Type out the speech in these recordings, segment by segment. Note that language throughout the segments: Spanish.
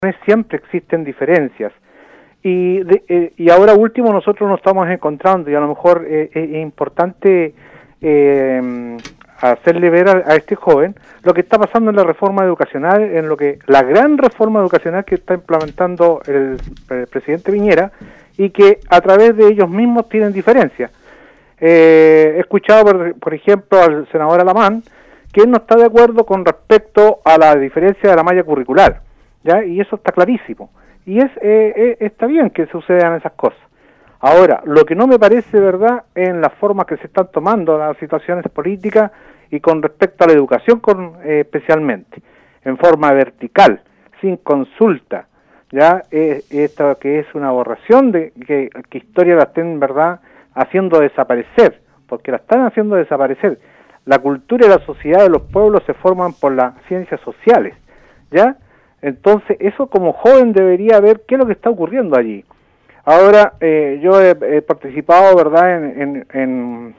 siempre existen diferencias. Y ahora último nosotros nos estamos encontrando, y a lo mejor es importante hacerle ver a este joven lo que está pasando en la reforma educacional, en lo que la gran reforma educacional que está implementando el presidente Piñera, y que a través de ellos mismos tienen diferencias. He escuchado, por ejemplo, al senador Alamán, que él no está de acuerdo con respecto a la diferencia de la malla curricular, ¿ya? Y eso está clarísimo. Y está bien que sucedan esas cosas. Ahora, lo que no me parece, ¿verdad?, en las formas que se están tomando las situaciones políticas y con respecto a la educación especialmente, en forma vertical, sin consulta, ¿ya? Esto que es una aberración de que Historia la estén, ¿verdad?, haciendo desaparecer, porque la están haciendo desaparecer. La cultura y la sociedad de los pueblos se forman por las ciencias sociales, ¿ya? Entonces, eso como joven debería ver qué es lo que está ocurriendo allí. Ahora, yo he participado, ¿verdad?, en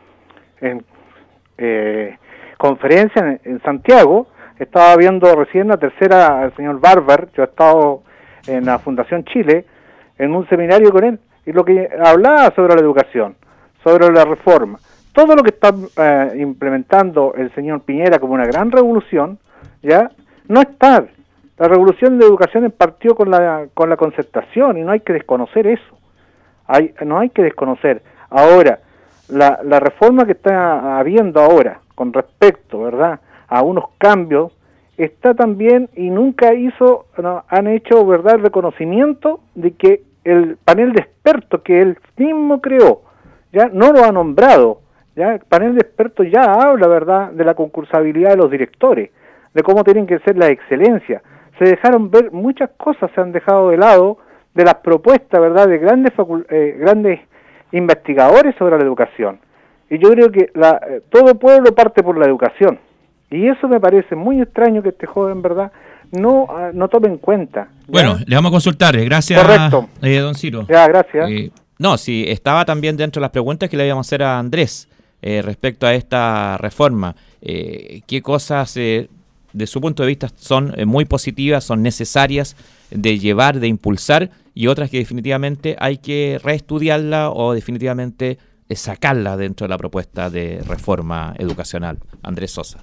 conferencias en Santiago. Estaba viendo recién la tercera al señor Barber. Yo he estado en la Fundación Chile, en un seminario con él, y lo que hablaba sobre la educación, sobre la reforma, todo lo que está implementando el señor Piñera como una gran revolución, ¿ya?, no está. La revolución de educación partió con la concertación, y no hay que desconocer eso. No hay que desconocer. Ahora, la reforma que está habiendo ahora con respecto, ¿verdad?, a unos cambios, está también, y nunca han hecho, ¿verdad?, el reconocimiento de que el panel de expertos que él mismo creó, ya no lo ha nombrado. Ya el panel de expertos ya habla, ¿verdad?, de la concursabilidad de los directores, de cómo tienen que ser las excelencias. Se dejaron ver muchas cosas, se han dejado de lado de las propuestas, ¿verdad?, de grandes investigadores sobre la educación. Y yo creo que todo pueblo parte por la educación. Y eso me parece muy extraño que este joven, ¿verdad?, no tome en cuenta, ¿ya? Bueno, le vamos a consultar. Gracias, correcto, don Ciro. Ya, gracias. No, sí, estaba también dentro de las preguntas que le íbamos a hacer a Andrés respecto a esta reforma. ¿Qué cosas, de su punto de vista, son muy positivas, son necesarias de llevar, de impulsar, y otras que definitivamente hay que reestudiarla o definitivamente sacarla dentro de la propuesta de reforma educacional? Andrés Sosa.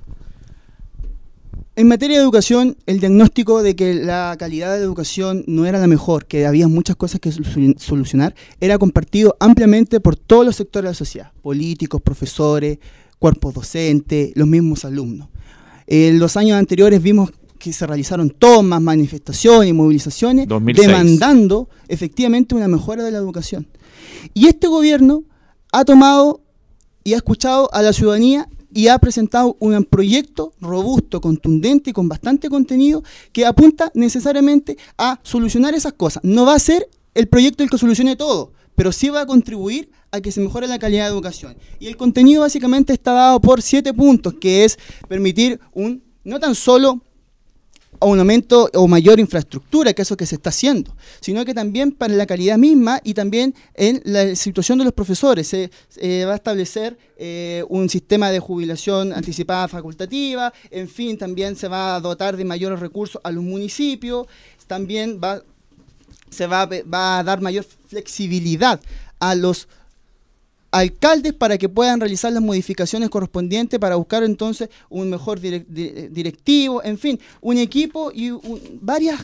En materia de educación, el diagnóstico de que la calidad de la educación no era la mejor, que había muchas cosas que solucionar, era compartido ampliamente por todos los sectores de la sociedad: políticos, profesores, cuerpos docentes, los mismos alumnos. En los años anteriores vimos que se realizaron tomas, manifestaciones y movilizaciones 2006. Demandando efectivamente una mejora de la educación. Y este gobierno ha tomado y ha escuchado a la ciudadanía y ha presentado un proyecto robusto, contundente y con bastante contenido que apunta necesariamente a solucionar esas cosas. No va a ser el proyecto el que solucione todo, pero sí va a contribuir a que se mejore la calidad de educación. Y el contenido básicamente está dado por 7 puntos, que es permitir no tan solo un aumento o mayor infraestructura, que es eso que se está haciendo, sino que también para la calidad misma y también en la situación de los profesores. Se va a establecer un sistema de jubilación anticipada facultativa, en fin, también se va a dotar de mayores recursos a los municipios, también se va a dar mayor flexibilidad a los alcaldes para que puedan realizar las modificaciones correspondientes para buscar entonces un mejor directivo, en fin, un equipo y varias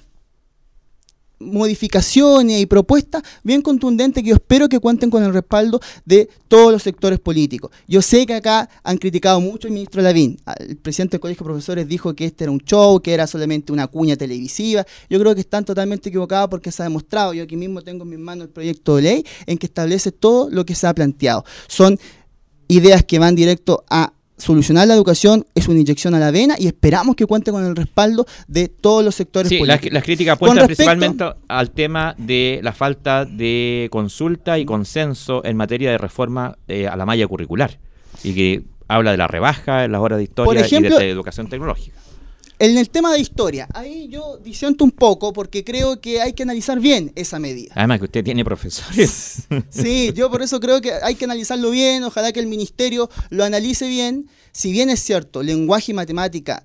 modificaciones y propuestas bien contundentes que yo espero que cuenten con el respaldo de todos los sectores políticos. Yo sé que acá han criticado mucho al ministro Lavín. El presidente del Colegio de Profesores dijo que este era un show, que era solamente una cuña televisiva. Yo creo que están totalmente equivocados porque se ha demostrado. Yo aquí mismo tengo en mis manos el proyecto de ley en que establece todo lo que se ha planteado. Son ideas que van directo a solucionar la educación, es una inyección a la vena y esperamos que cuente con el respaldo de todos los sectores políticos. Las críticas apuntan principalmente al tema de la falta de consulta y consenso en materia de reforma a la malla curricular, y que habla de la rebaja en las horas de historia, por ejemplo, y de educación tecnológica. En el tema de historia, ahí yo disiento un poco porque creo que hay que analizar bien esa medida. Además que usted tiene profesores. Sí, yo por eso creo que hay que analizarlo bien, ojalá que el ministerio lo analice bien. Si bien es cierto, lenguaje y matemática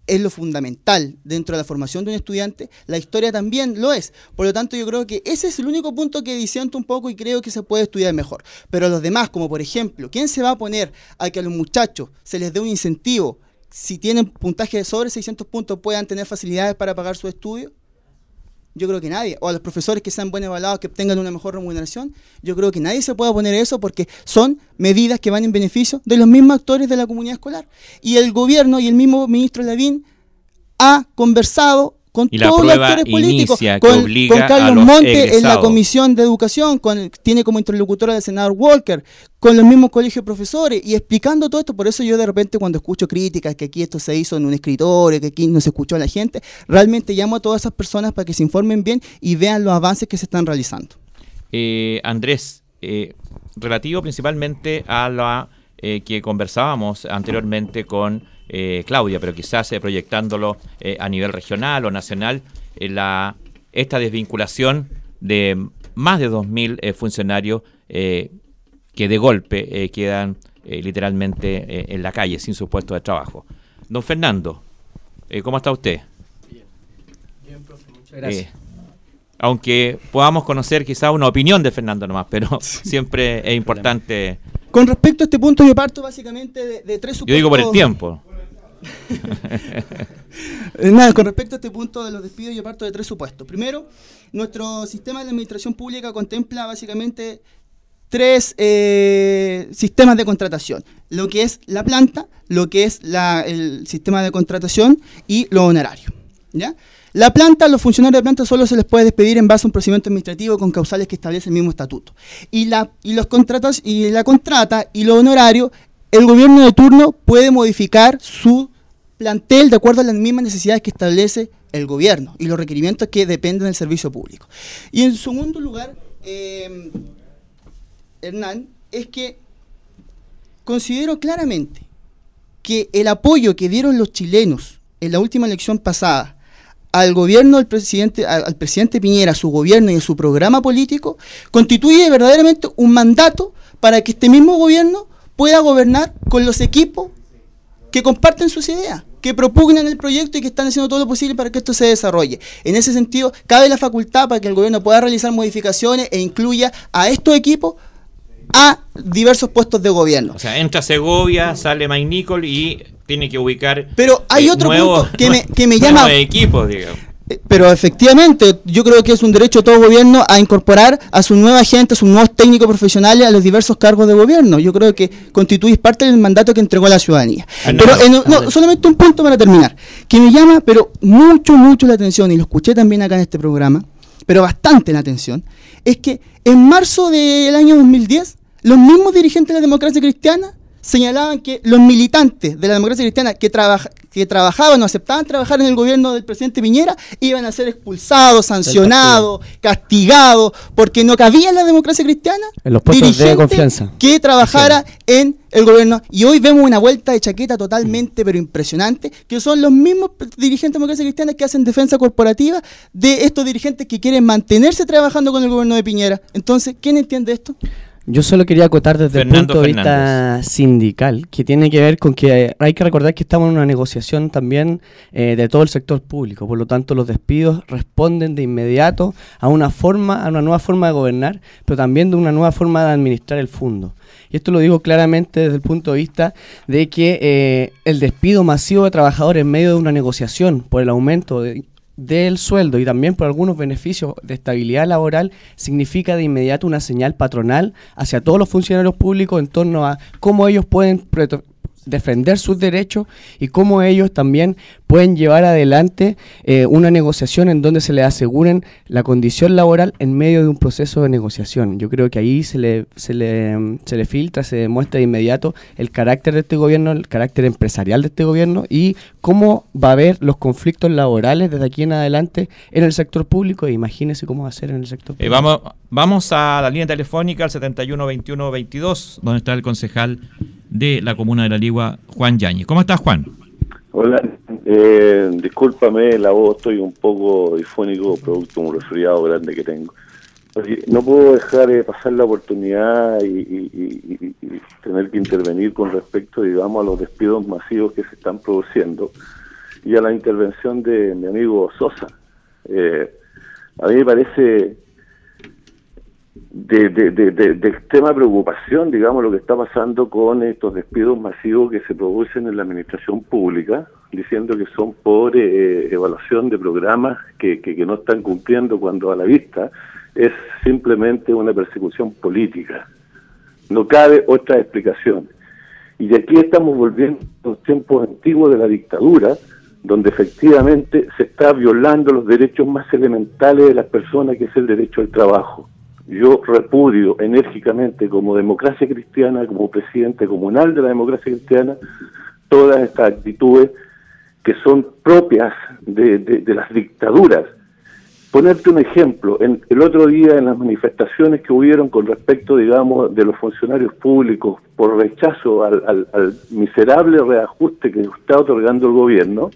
es lo fundamental dentro de la formación de un estudiante, la historia también lo es. Por lo tanto, yo creo que ese es el único punto que disiento un poco y creo que se puede estudiar mejor. Pero los demás, como por ejemplo, ¿quién se va a poner a que a los muchachos se les dé un incentivo? Si tienen puntaje de sobre 600 puntos, puedan tener facilidades para pagar su estudio. Yo creo que nadie. O a los profesores que sean buen evaluados, que tengan una mejor remuneración. Yo creo que nadie se puede oponer a eso porque son medidas que van en beneficio de los mismos actores de la comunidad escolar. Y el gobierno y el mismo ministro Lavín ha conversado con todos los actores políticos, con Carlos Monte en la Comisión de Educación, tiene como interlocutora al senador Walker, con los mismos colegios de profesores, y explicando todo esto. Por eso yo de repente cuando escucho críticas, que aquí esto se hizo en un escritorio, que aquí no se escuchó a la gente, realmente llamo a todas esas personas para que se informen bien y vean los avances que se están realizando. Andrés, relativo principalmente a la que conversábamos anteriormente con Claudia, pero quizás proyectándolo a nivel regional o nacional, esta desvinculación de más de 2.000 funcionarios que de golpe quedan literalmente en la calle sin su puesto de trabajo. Don Fernando, ¿cómo está usted? Bien, profe, muchas gracias. Aunque podamos conocer quizás una opinión de Fernando nomás, pero siempre es importante. Con respecto a este punto, yo parto básicamente de tres supuestos. Yo digo por el tiempo. Nada, con respecto a este punto de los despidos, yo parto de tres supuestos. Primero, nuestro sistema de la administración pública contempla básicamente tres sistemas de contratación: lo que es la planta, lo que es el sistema de contratación y los honorarios, ¿ya? La planta, los funcionarios de planta solo se les puede despedir en base a un procedimiento administrativo con causales que establece el mismo estatuto. Y la contrata y los honorarios, el gobierno de turno puede modificar su plantel de acuerdo a las mismas necesidades que establece el gobierno y los requerimientos que dependen del servicio público. Y en segundo lugar, Hernán, es que considero claramente que el apoyo que dieron los chilenos en la última elección pasada al gobierno del presidente, al presidente Piñera, a su gobierno y a su programa político, constituye verdaderamente un mandato para que este mismo gobierno pueda gobernar con los equipos que comparten sus ideas, que propugnan el proyecto y que están haciendo todo lo posible para que esto se desarrolle. En ese sentido, cabe la facultad para que el gobierno pueda realizar modificaciones e incluya a estos equipos a diversos puestos de gobierno. O sea, entra Segovia, sale Mike Nichol y tiene que ubicar. Pero hay otro punto que me llama. Equipos, digamos. Pero efectivamente, yo creo que es un derecho de todo gobierno a incorporar a sus nueva gente, a sus nuevos técnicos profesionales a los diversos cargos de gobierno. Yo creo que constituye parte del mandato que entregó la ciudadanía. Pero solamente un punto para terminar, que me llama pero mucho la atención, y lo escuché también acá en este programa, pero bastante la atención, es que en marzo del año 2010, los mismos dirigentes de la democracia cristiana señalaban que los militantes de la democracia cristiana que trabajaban o aceptaban trabajar en el gobierno del presidente Piñera iban a ser expulsados, sancionados, castigados, porque no cabía en la democracia cristiana en los puestos de confianza que trabajara en el gobierno. Y hoy vemos una vuelta de chaqueta totalmente, pero impresionante, que son los mismos dirigentes de democracia cristiana que hacen defensa corporativa de estos dirigentes que quieren mantenerse trabajando con el gobierno de Piñera. Entonces, ¿quién entiende esto? Yo solo quería acotar desde el punto de vista sindical, que tiene que ver con que hay que recordar que estamos en una negociación también de todo el sector público. Por lo tanto, los despidos responden de inmediato a una nueva forma de gobernar, pero también de una nueva forma de administrar el fondo. Y esto lo digo claramente desde el punto de vista de que el despido masivo de trabajadores en medio de una negociación por el aumento del sueldo y también por algunos beneficios de estabilidad laboral significa de inmediato una señal patronal hacia todos los funcionarios públicos en torno a cómo ellos pueden defender sus derechos y cómo ellos también pueden llevar adelante una negociación en donde se les aseguren la condición laboral en medio de un proceso de negociación. Yo creo que ahí se le filtra, se demuestra de inmediato el carácter de este gobierno, el carácter empresarial de este gobierno y cómo va a haber los conflictos laborales desde aquí en adelante en el sector público. Imagínense cómo va a ser en el sector público. Vamos a la línea telefónica al 71-21-22, donde está el concejal de la comuna de La Ligua, Juan Yáñez. ¿Cómo estás, Juan? Hola, discúlpame la voz, estoy un poco difónico, producto de un resfriado grande que tengo. No puedo dejar de pasar la oportunidad y tener que intervenir con respecto, digamos, a los despidos masivos que se están produciendo. y a la intervención de mi amigo Sosa. A mí me parece de extrema preocupación, digamos, lo que está pasando con estos despidos masivos que se producen en la administración pública, diciendo que son por evaluación de programas que no están cumpliendo, cuando a la vista es simplemente una persecución política. No cabe otra explicación. Y de aquí estamos volviendo a los tiempos antiguos de la dictadura, donde efectivamente se está violando los derechos más elementales de las personas, que es el derecho al trabajo. Yo repudio enérgicamente, como democracia cristiana, como presidente comunal de la democracia cristiana, todas estas actitudes que son propias de las dictaduras. Ponerte un ejemplo, el otro día en las manifestaciones que hubieron con respecto, digamos, de los funcionarios públicos por rechazo al miserable reajuste que está otorgando el gobierno,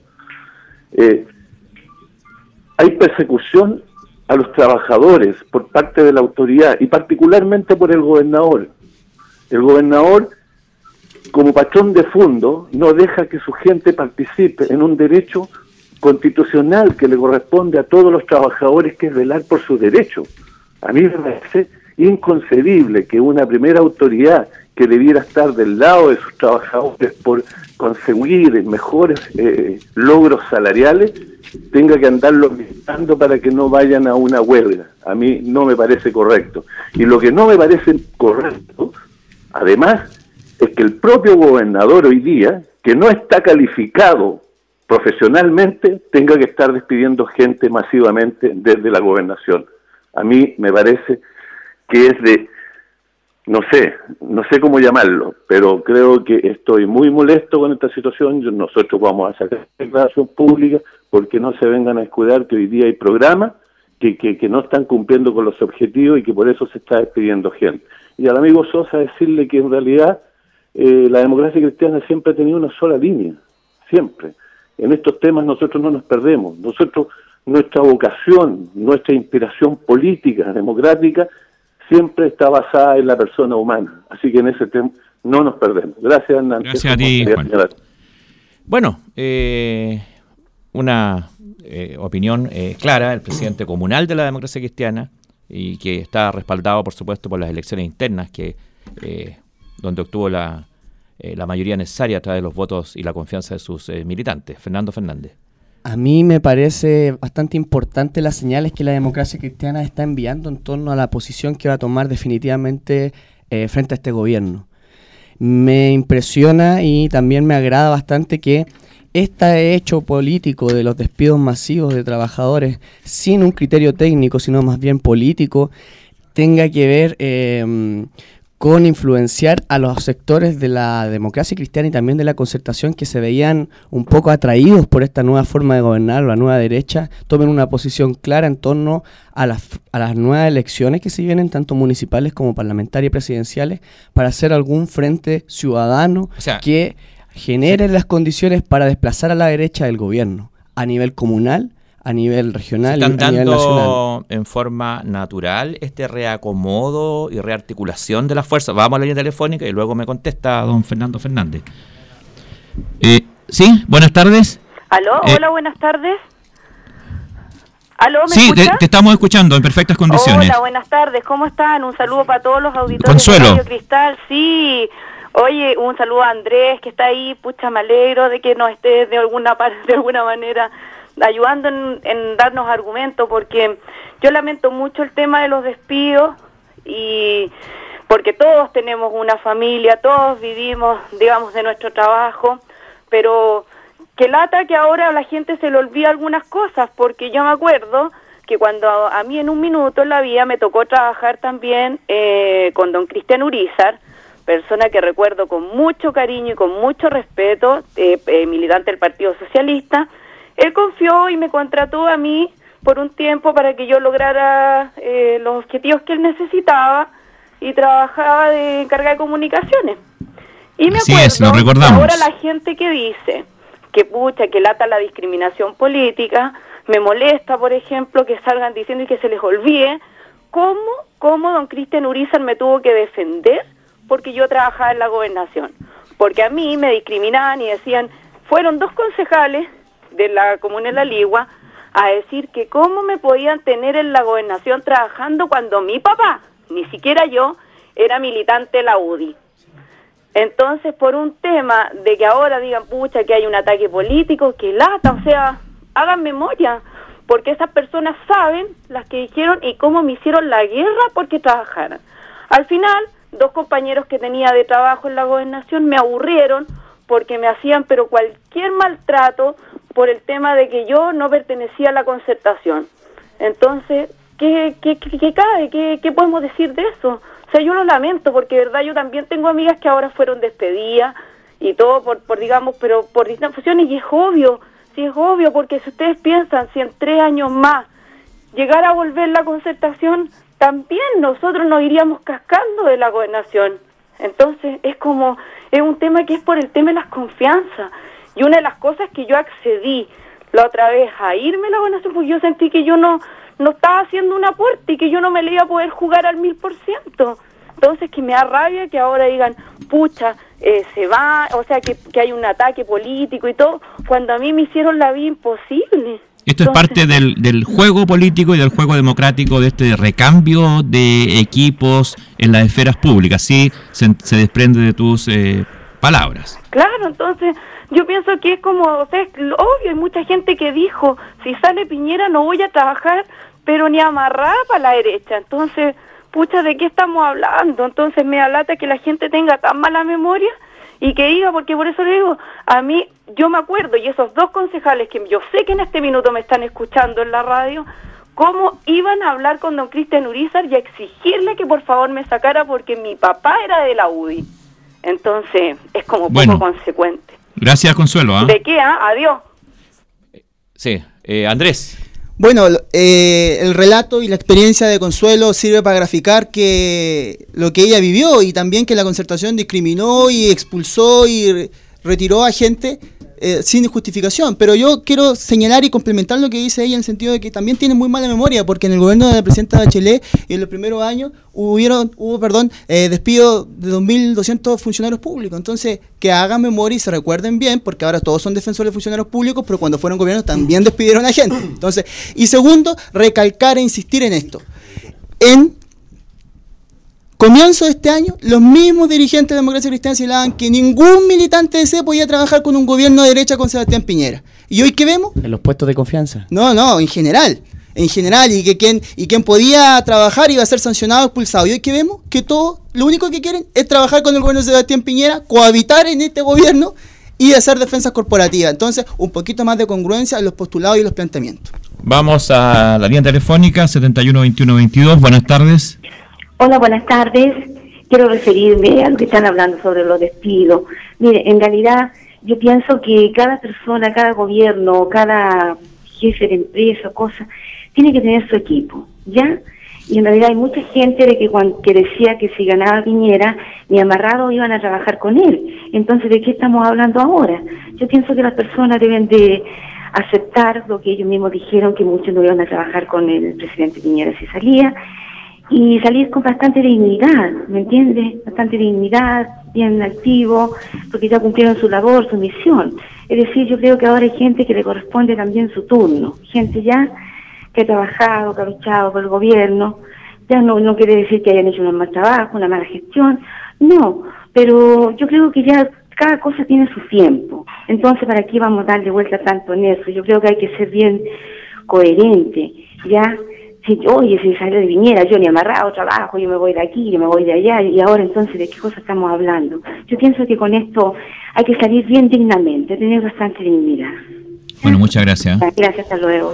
hay persecución a los trabajadores por parte de la autoridad y particularmente por el gobernador. El gobernador, como patrón de fondo, no deja que su gente participe en un derecho constitucional que le corresponde a todos los trabajadores, que es velar por sus derechos. A mí me parece inconcebible que una primera autoridad que debiera estar del lado de sus trabajadores por conseguir mejores logros salariales tenga que andarlos visitando para que no vayan a una huelga. A mí no me parece correcto. Y lo que no me parece correcto, además, es que el propio gobernador hoy día, que no está calificado profesionalmente, tenga que estar despidiendo gente masivamente desde la gobernación. A mí me parece que es de, no sé cómo llamarlo, pero creo que estoy muy molesto con esta situación. Nosotros vamos a sacar declaración pública porque no se vengan a escudar que hoy día hay programas que no están cumpliendo con los objetivos y que por eso se está despidiendo gente. Y al amigo Sosa decirle que en realidad la democracia cristiana siempre ha tenido una sola línea, siempre. En estos temas nosotros no nos perdemos. Nosotros, nuestra vocación, nuestra inspiración política, democrática, siempre está basada en la persona humana. Así que en ese tema no nos perdemos. Gracias, Hernán. Gracias a ti, Juan. Bueno, una opinión clara del presidente comunal de la democracia cristiana, y que está respaldado, por supuesto, por las elecciones internas, que donde obtuvo la mayoría necesaria a través de los votos y la confianza de sus militantes. Fernando Fernández. A mí me parece bastante importante las señales que la democracia cristiana está enviando en torno a la posición que va a tomar definitivamente frente a este gobierno. Me impresiona y también me agrada bastante que este hecho político de los despidos masivos de trabajadores sin un criterio técnico, sino más bien político, tenga que ver con influenciar a los sectores de la democracia cristiana y también de la concertación, que se veían un poco atraídos por esta nueva forma de gobernar, la nueva derecha, tomen una posición clara en torno a las nuevas elecciones que se vienen, tanto municipales como parlamentarias y presidenciales, para hacer algún frente ciudadano que genere las condiciones para desplazar a la derecha del gobierno, a nivel comunal, a nivel regional y a nivel nacional. ¿Están dando en forma natural este reacomodo y rearticulación de las fuerzas? Vamos a la línea telefónica y luego me contesta don Fernando Fernández. Sí, buenas tardes. ¿Aló? Hola, buenas tardes. ¿Aló, me escucha? Te estamos escuchando en perfectas condiciones. Hola, buenas tardes, ¿cómo están? Un saludo para todos los auditores Consuelo. de Radio Cristal. Sí, oye, un saludo a Andrés, que está ahí. Pucha, me alegro de que nos esté de alguna manera ayudando en darnos argumentos, porque yo lamento mucho el tema de los despidos, y porque todos tenemos una familia, todos vivimos, digamos, de nuestro trabajo, pero que lata que ahora a la gente se le olvida algunas cosas, porque yo me acuerdo que cuando a mí en un minuto en la vida me tocó trabajar también con don Cristian Urizar, persona que recuerdo con mucho cariño y con mucho respeto, militante del Partido Socialista. Él confió y me contrató a mí por un tiempo para que yo lograra los objetivos que él necesitaba, y trabajaba de encargada de comunicaciones. Y me acuerdo que ahora la gente que dice que pucha, que lata la discriminación política, me molesta, por ejemplo, que salgan diciendo y que se les olvide cómo don Cristian Urizar me tuvo que defender porque yo trabajaba en la gobernación. Porque a mí me discriminaban y decían, fueron 2 concejales de la comuna de La Ligua a decir que cómo me podían tener en la gobernación trabajando cuando mi papá, ni siquiera yo, era militante de la UDI. Entonces, por un tema de que ahora digan, pucha, que hay un ataque político, que lata, o sea, hagan memoria, porque esas personas saben, las que dijeron, y cómo me hicieron la guerra porque trabajaran. Al final, 2 compañeros que tenía de trabajo en la gobernación me aburrieron porque me hacían pero cualquier maltrato por el tema de que yo no pertenecía a la concertación. Entonces, ¿qué cabe? ¿Qué podemos decir de eso? O sea, yo lo lamento porque de verdad yo también tengo amigas que ahora fueron despedidas y todo por digamos, pero por distintas funciones, y es obvio, sí es obvio, porque si ustedes piensan, si en 3 años más llegara a volver la concertación, también nosotros nos iríamos cascando de la gobernación. Entonces es un tema que es por el tema de las confianzas. Y una de las cosas que yo accedí la otra vez a irme a la gobernación, porque yo sentí que yo no estaba haciendo un aporte y que yo no me le iba a poder jugar al 1000%. Entonces que me da rabia que ahora digan, pucha, se va, o sea, que hay un ataque político y todo, cuando a mí me hicieron la vida imposible. Esto es parte del juego político y del juego democrático, de este recambio de equipos en las esferas públicas, sí se desprende de tus palabras. Claro, entonces yo pienso que es como, o sea, es obvio, hay mucha gente que dijo, si sale Piñera no voy a trabajar, pero ni amarrada para la derecha. Entonces, pucha, ¿de qué estamos hablando? Entonces me alata que la gente tenga tan mala memoria y que diga, porque por eso le digo, a mí, yo me acuerdo, y esos 2 concejales que yo sé que en este minuto me están escuchando en la radio, cómo iban a hablar con don Cristian Urizar y a exigirle que por favor me sacara porque mi papá era de la UDI. Entonces, es como poco consecuente. Gracias, Consuelo. ¿De qué? Adiós. Sí, Andrés. Bueno, el relato y la experiencia de Consuelo sirve para graficar que lo que ella vivió y también que la concertación discriminó y expulsó y retiró a gente sin justificación. Pero yo quiero señalar y complementar lo que dice ella en el sentido de que también tiene muy mala memoria, porque en el gobierno de la presidenta Bachelet en los primeros años hubo despido de 2.200 funcionarios públicos. Entonces, que hagan memoria y se recuerden bien, porque ahora todos son defensores de funcionarios públicos, pero cuando fueron gobiernos también despidieron a gente. Entonces, y segundo, recalcar e insistir en esto. En comienzo de este año, los mismos dirigentes de Democracia Cristiana señalaban que ningún militante de C podía trabajar con un gobierno de derecha con Sebastián Piñera. ¿Y hoy qué vemos? En los puestos de confianza. No, en general, y que quien podía trabajar iba a ser sancionado, expulsado. ¿Y hoy qué vemos? Que todos lo único que quieren es trabajar con el gobierno de Sebastián Piñera, cohabitar en este gobierno y hacer defensas corporativas. Entonces, un poquito más de congruencia en los postulados y los planteamientos. Vamos a la línea telefónica 712122. Buenas tardes. Hola, buenas tardes. Quiero referirme a lo que están hablando sobre los despidos. Mire, en realidad yo pienso que cada persona, cada gobierno, cada jefe de empresa, cosa, tiene que tener su equipo, ¿ya? Y en realidad hay mucha gente que decía que si ganaba Piñera, ni amarrado iban a trabajar con él. Entonces, ¿de qué estamos hablando ahora? Yo pienso que las personas deben de aceptar lo que ellos mismos dijeron, que muchos no iban a trabajar con el presidente Piñera si salía, y salir con bastante dignidad, ¿me entiendes? Bastante dignidad, bien activo, porque ya cumplieron su labor, su misión. Es decir, yo creo que ahora hay gente que le corresponde también su turno, gente ya que ha trabajado, que ha luchado por el gobierno. Ya no quiere decir que hayan hecho un mal trabajo, una mala gestión, no, pero yo creo que ya cada cosa tiene su tiempo. Entonces, ¿para qué vamos a darle vuelta tanto en eso? Yo creo que hay que ser bien coherente, ¿ya? Si sale de Piñera, yo ni amarrado trabajo, yo me voy de aquí, yo me voy de allá, y ahora entonces, ¿de qué cosa estamos hablando? Yo pienso que con esto hay que salir bien dignamente, tener bastante dignidad. Bueno, muchas gracias. Gracias, hasta luego.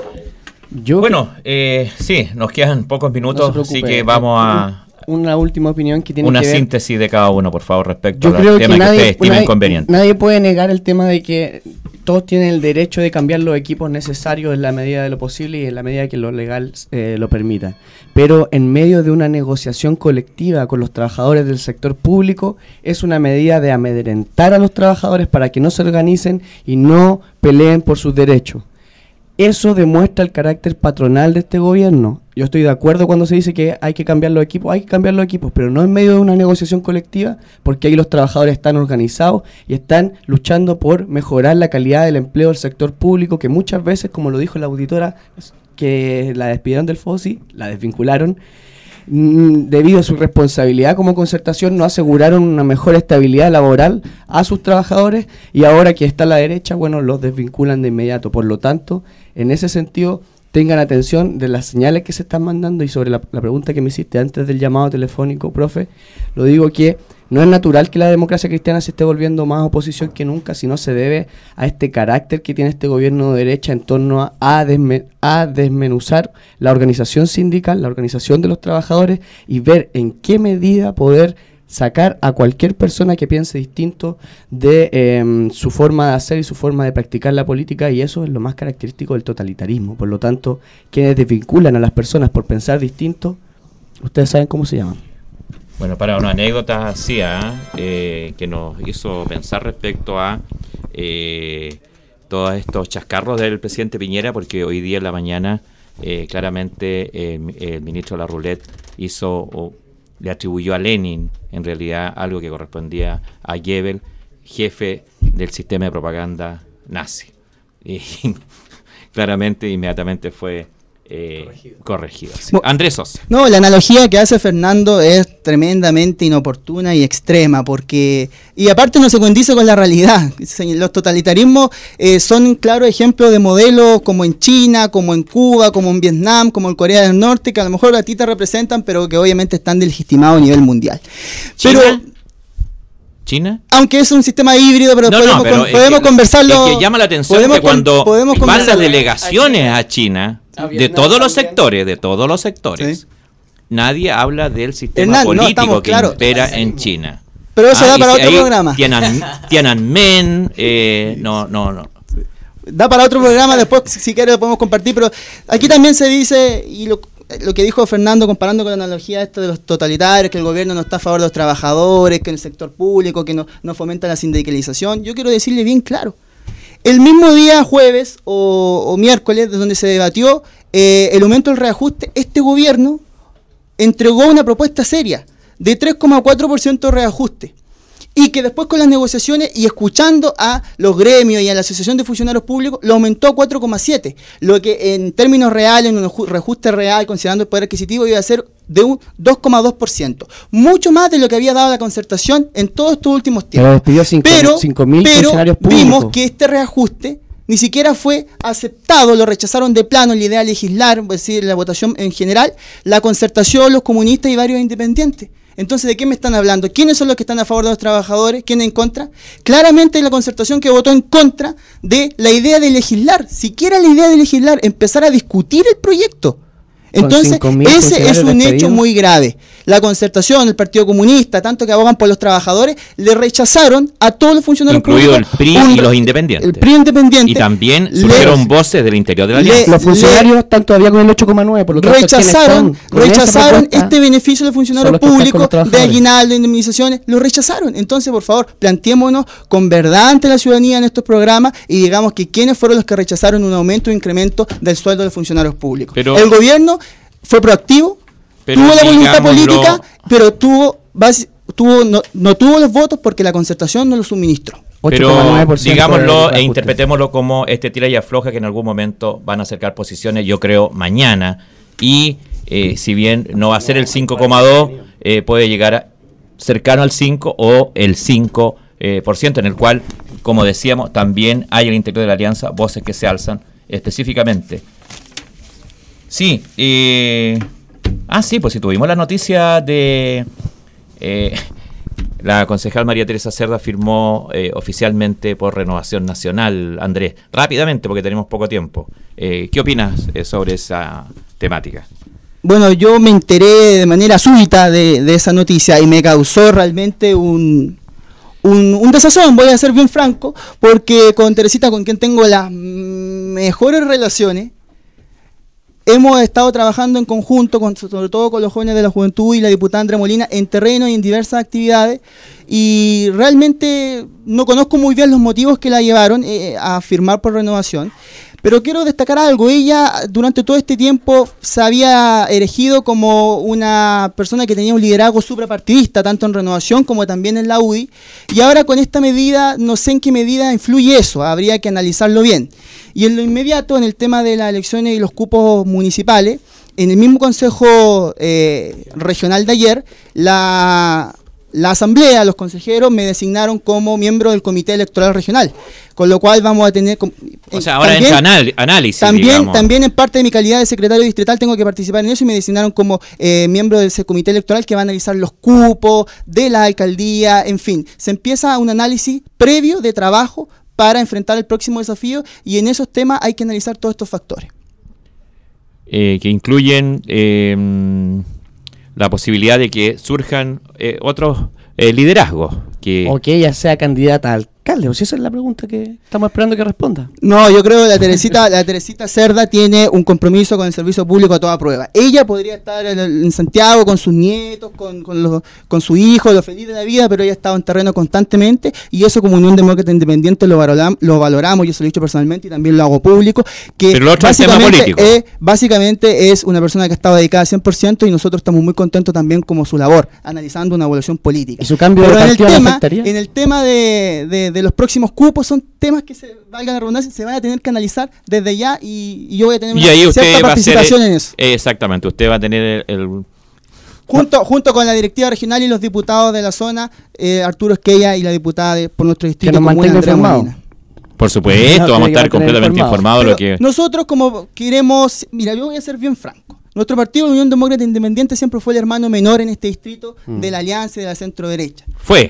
Sí, nos quedan pocos minutos, así que vamos a... Una última opinión que tiene una que ver... síntesis de cada uno, por favor, respecto al tema que ustedes estimen conveniente. Nadie puede negar el tema de que todos tienen el derecho de cambiar los equipos necesarios en la medida de lo posible y en la medida que lo legal lo permita. Pero en medio de una negociación colectiva con los trabajadores del sector público, es una medida de amedrentar a los trabajadores para que no se organicen y no peleen por sus derechos. Eso demuestra el carácter patronal de este gobierno. Yo estoy de acuerdo cuando se dice que hay que cambiar los equipos, pero no en medio de una negociación colectiva, porque ahí los trabajadores están organizados y están luchando por mejorar la calidad del empleo del sector público, que muchas veces, como lo dijo la auditora, que la despidieron del FOSI, la desvincularon, debido a su responsabilidad como concertación, no aseguraron una mejor estabilidad laboral a sus trabajadores, y ahora que está a la derecha, bueno, los desvinculan de inmediato. Por lo tanto, en ese sentido, tengan atención de las señales que se están mandando. Y sobre la pregunta que me hiciste antes del llamado telefónico, profe, lo digo que no es natural que la democracia cristiana se esté volviendo más oposición que nunca, sino se debe a este carácter que tiene este gobierno de derecha en torno a desmenuzar la organización sindical, la organización de los trabajadores, y ver en qué medida poder sacar a cualquier persona que piense distinto de su forma de hacer y su forma de practicar la política, y eso es lo más característico del totalitarismo. Por lo tanto, quienes desvinculan a las personas por pensar distinto, ustedes saben cómo se llaman. Bueno, para una anécdota así, que nos hizo pensar respecto a todos estos chascarros del presidente Piñera, porque hoy día en la mañana claramente el ministro Larroulet le atribuyó a Lenin, en realidad, algo que correspondía a Goebbels, jefe del sistema de propaganda nazi. Y claramente, inmediatamente fue corregido. Sí. Andrés Sosa. No, la analogía que hace Fernando es tremendamente inoportuna y extrema, porque, y aparte no se condice con la realidad. Los totalitarismos son un claro ejemplo de modelos como en China, como en Cuba, como en Vietnam, como en Corea del Norte, que a lo mejor a ti te representan, pero que obviamente están deslegitimados a nivel mundial. ¿China? Aunque es un sistema híbrido, pero podemos conversarlo. Es que llama la atención que cuando van las delegaciones a China, de todos los sectores, ¿sí? Nadie habla del sistema político que impera en China. Pero eso da para otro programa. Tiananmen, no. Da para otro programa, después si quieres lo podemos compartir, pero aquí también se dice, y lo que dijo Fernando comparando con la analogía esta de los totalitarios, que el gobierno no está a favor de los trabajadores, que el sector público, que no fomenta la sindicalización. Yo quiero decirle bien claro, el mismo día jueves o miércoles, donde se debatió el aumento del reajuste, este gobierno entregó una propuesta seria de 3,4% de reajuste, y que después con las negociaciones y escuchando a los gremios y a la Asociación de Funcionarios Públicos, lo aumentó a 4,7%, lo que en términos reales, en un reajuste real, considerando el poder adquisitivo, iba a ser de un 2,2%, mucho más de lo que había dado la concertación en todos estos últimos tiempos. Pero vimos que este reajuste ni siquiera fue aceptado, lo rechazaron de plano en la idea de legislar, es decir, la votación en general, la concertación, los comunistas y varios independientes. Entonces, ¿de qué me están hablando? ¿Quiénes son los que están a favor de los trabajadores? ¿Quiénes en contra? Claramente la concertación que votó en contra de la idea de legislar, siquiera la idea de legislar, empezar a discutir el proyecto. Entonces, ese es un hecho muy grave. La concertación, el Partido Comunista, tanto que abogan por los trabajadores, le rechazaron a todos los funcionarios incluido públicos. Incluido el PRI y los independientes. El PRI independiente. Y también surgieron voces del interior de la alianza. Los funcionarios están todavía con el 8,9%, por lo tanto, rechazaron este beneficio de los funcionarios públicos, de aguinaldo, de indemnizaciones, lo rechazaron. Entonces, por favor, planteémonos con verdad ante la ciudadanía en estos programas y digamos que quiénes fueron los que rechazaron un aumento o incremento del sueldo de los funcionarios públicos. Pero el gobierno fue proactivo, tuvo la voluntad política, pero no tuvo los votos porque la concertación no los suministró. Pero digámoslo e interpretémoslo como este tira y afloja que en algún momento van a acercar posiciones, yo creo, mañana. Y si bien no va a ser el 5,2, puede llegar cercano al 5 o el 5%, en el cual, como decíamos, también hay al interior de la alianza voces que se alzan específicamente. Sí, pues si tuvimos la noticia de la concejal María Teresa Cerda firmó oficialmente por Renovación Nacional. Andrés, rápidamente porque tenemos poco tiempo. ¿Qué opinas sobre esa temática? Bueno, yo me enteré de manera súbita de esa noticia y me causó realmente un desazón, voy a ser bien franco, porque con Teresita, con quien tengo las mejores relaciones, hemos estado trabajando en conjunto, sobre todo con los jóvenes de la juventud y la diputada Andrea Molina, en terreno y en diversas actividades, y realmente no conozco muy bien los motivos que la llevaron a firmar por Renovación, Pero quiero destacar algo, ella durante todo este tiempo se había erigido como una persona que tenía un liderazgo suprapartidista, tanto en Renovación como también en la UDI, y ahora con esta medida, no sé en qué medida influye eso, habría que analizarlo bien. Y en lo inmediato, en el tema de las elecciones y los cupos municipales, en el mismo Consejo Regional de ayer, la asamblea, los consejeros me designaron como miembro del Comité Electoral Regional, con lo cual vamos a tener... O sea, ahora entra análisis, también en parte de mi calidad de secretario distrital tengo que participar en eso y me designaron como miembro de ese comité electoral que va a analizar los cupos de la alcaldía, en fin. Se empieza un análisis previo de trabajo para enfrentar el próximo desafío y en esos temas hay que analizar todos estos factores. Que incluyen la posibilidad de que surjan otros liderazgos. O que ella sea candidata a alcalde, o si esa es la pregunta que estamos esperando que responda. No, yo creo que la Teresita Cerda tiene un compromiso con el servicio público a toda prueba. Ella podría estar en Santiago con sus nietos, con su hijo, lo feliz de la vida, pero ella ha estado en terreno constantemente y eso como Unión Demócrata Independiente lo valoramos, yo se lo he dicho personalmente y también lo hago público, que pero lo otro es tema político. Básicamente es una persona que ha estado dedicada 100% y nosotros estamos muy contentos también como su labor, analizando una evaluación política. ¿Y su cambio de partido no afectaría? En el tema de los próximos cupos son temas que, valga la redundancia, se van a tener que analizar desde ya y yo voy a tener una cierta participación en eso. Exactamente, usted va a tener junto con la directiva regional y los diputados de la zona, Arturo Esquella y la diputada por nuestro distrito común, Andrea Molina. Por supuesto, vamos a estar completamente informados de lo que... Nosotros como queremos, mira, yo voy a ser bien franco. Nuestro partido, la Unión Demócrata Independiente, siempre fue el hermano menor en este distrito de la Alianza y de la centro derecha.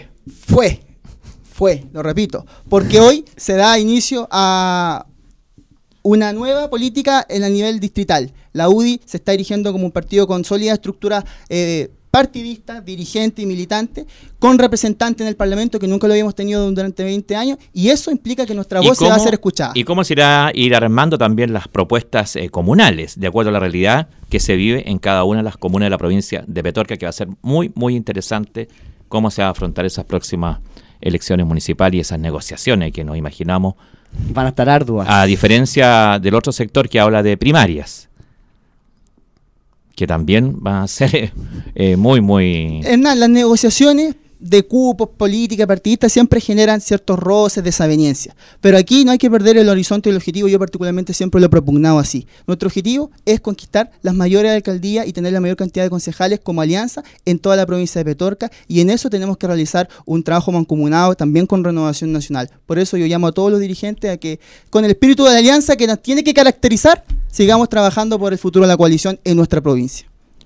Fue, lo repito, porque hoy se da inicio a una nueva política en el nivel distrital. La UDI se está dirigiendo como un partido con sólida estructura partidista, dirigente y militante, con representante en el Parlamento que nunca lo habíamos tenido durante 20 años, y eso implica que nuestra voz se va a ser escuchada. ¿Y cómo se irá a ir armando también las propuestas comunales, de acuerdo a la realidad que se vive en cada una de las comunas de la provincia de Petorca, que va a ser muy, muy interesante cómo se va a afrontar esas próximas elecciones municipales y esas negociaciones que nos imaginamos van a estar arduas, a diferencia del otro sector que habla de primarias, que también van a ser muy... Hernán, las negociaciones de cupos, política, partidistas siempre generan ciertos roces, desavenencias, pero aquí no hay que perder el horizonte y el objetivo. Yo particularmente siempre lo he propugnado así. Nuestro objetivo es conquistar las mayores alcaldías y tener la mayor cantidad de concejales como alianza en toda la provincia de Petorca, y en eso tenemos que realizar un trabajo mancomunado también con Renovación Nacional. Por eso yo llamo a todos los dirigentes a que, con el espíritu de alianza que nos tiene que caracterizar, sigamos trabajando por el futuro de la coalición en nuestra provincia.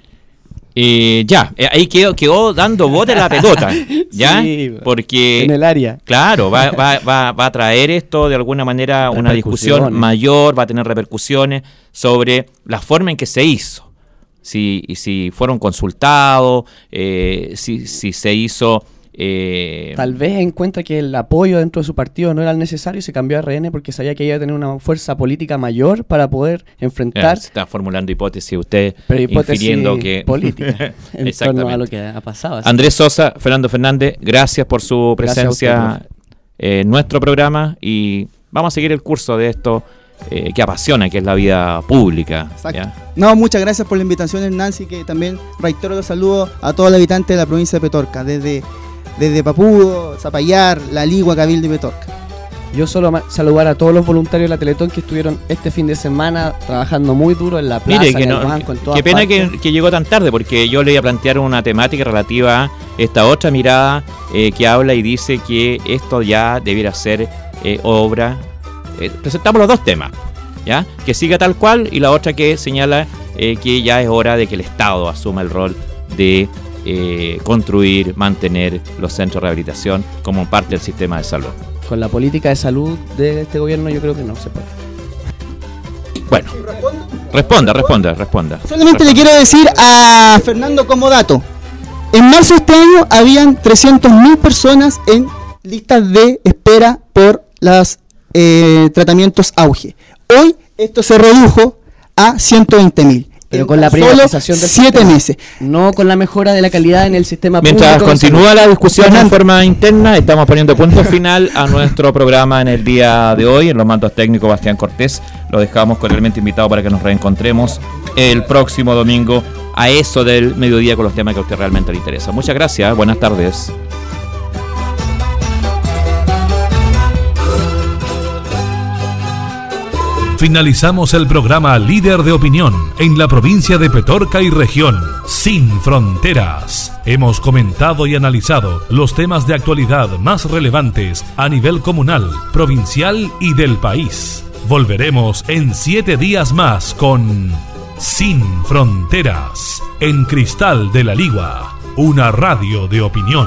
Ahí quedó dando bote la pelota, ¿ya? Sí, porque en el área. Claro, va a traer esto de alguna manera una discusión mayor, va a tener repercusiones sobre la forma en que se hizo, si fueron consultados, si se hizo... Tal vez en cuenta que el apoyo dentro de su partido no era el necesario y se cambió a RN porque sabía que iba a tener una fuerza política mayor para poder enfrentar. Se está formulando hipótesis usted, pero hipótesis infiriendo que política en torno a lo que ha pasado. Así. Andrés Sosa, Fernando Fernández, gracias por su presencia en nuestro programa y vamos a seguir el curso de esto que apasiona, que es la vida pública. No, muchas gracias por la invitación, Nancy, que también reitero los saludos a todos los habitantes de la provincia de Petorca, desde Papudo, Zapallar, La Ligua, Cabildo y Petorca. Yo solo saludar a todos los voluntarios de la Teletón que estuvieron este fin de semana trabajando muy duro en la plaza, en el banco, en todas qué pena que llegó tan tarde, porque yo le iba a plantear una temática relativa a esta otra mirada que habla y dice que esto ya debiera ser obra. Presentamos los dos temas, ¿ya? Que siga tal cual, y la otra que señala que ya es hora de que el Estado asuma el rol de construir, mantener los centros de rehabilitación como parte del sistema de salud. Con la política de salud de este gobierno yo creo que no se puede. Bueno, responda. Solamente le quiero decir a Fernando como dato. En marzo de este año habían 300.000 personas en listas de espera por los tratamientos auge. Hoy esto se redujo a 120.000. Pero con la privatización de 7 meses. No con la mejora de la calidad en el sistema público. Mientras continúa la discusión en forma interna, estamos poniendo punto final a nuestro programa en el día de hoy. En los mandos técnicos, Bastián Cortés. Lo dejamos cordialmente invitado para que nos reencontremos el próximo domingo a eso del mediodía con los temas que a usted realmente le interesa. Muchas gracias, buenas tardes. Finalizamos el programa Líder de Opinión en la provincia de Petorca y región, sin fronteras. Hemos comentado y analizado los temas de actualidad más relevantes a nivel comunal, provincial y del país. Volveremos en 7 días más con Sin Fronteras, en Cristal de la Ligua, una radio de opinión.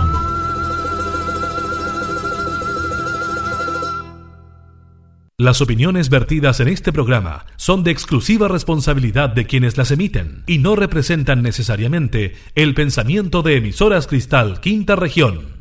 Las opiniones vertidas en este programa son de exclusiva responsabilidad de quienes las emiten y no representan necesariamente el pensamiento de Emisoras Cristal Quinta Región.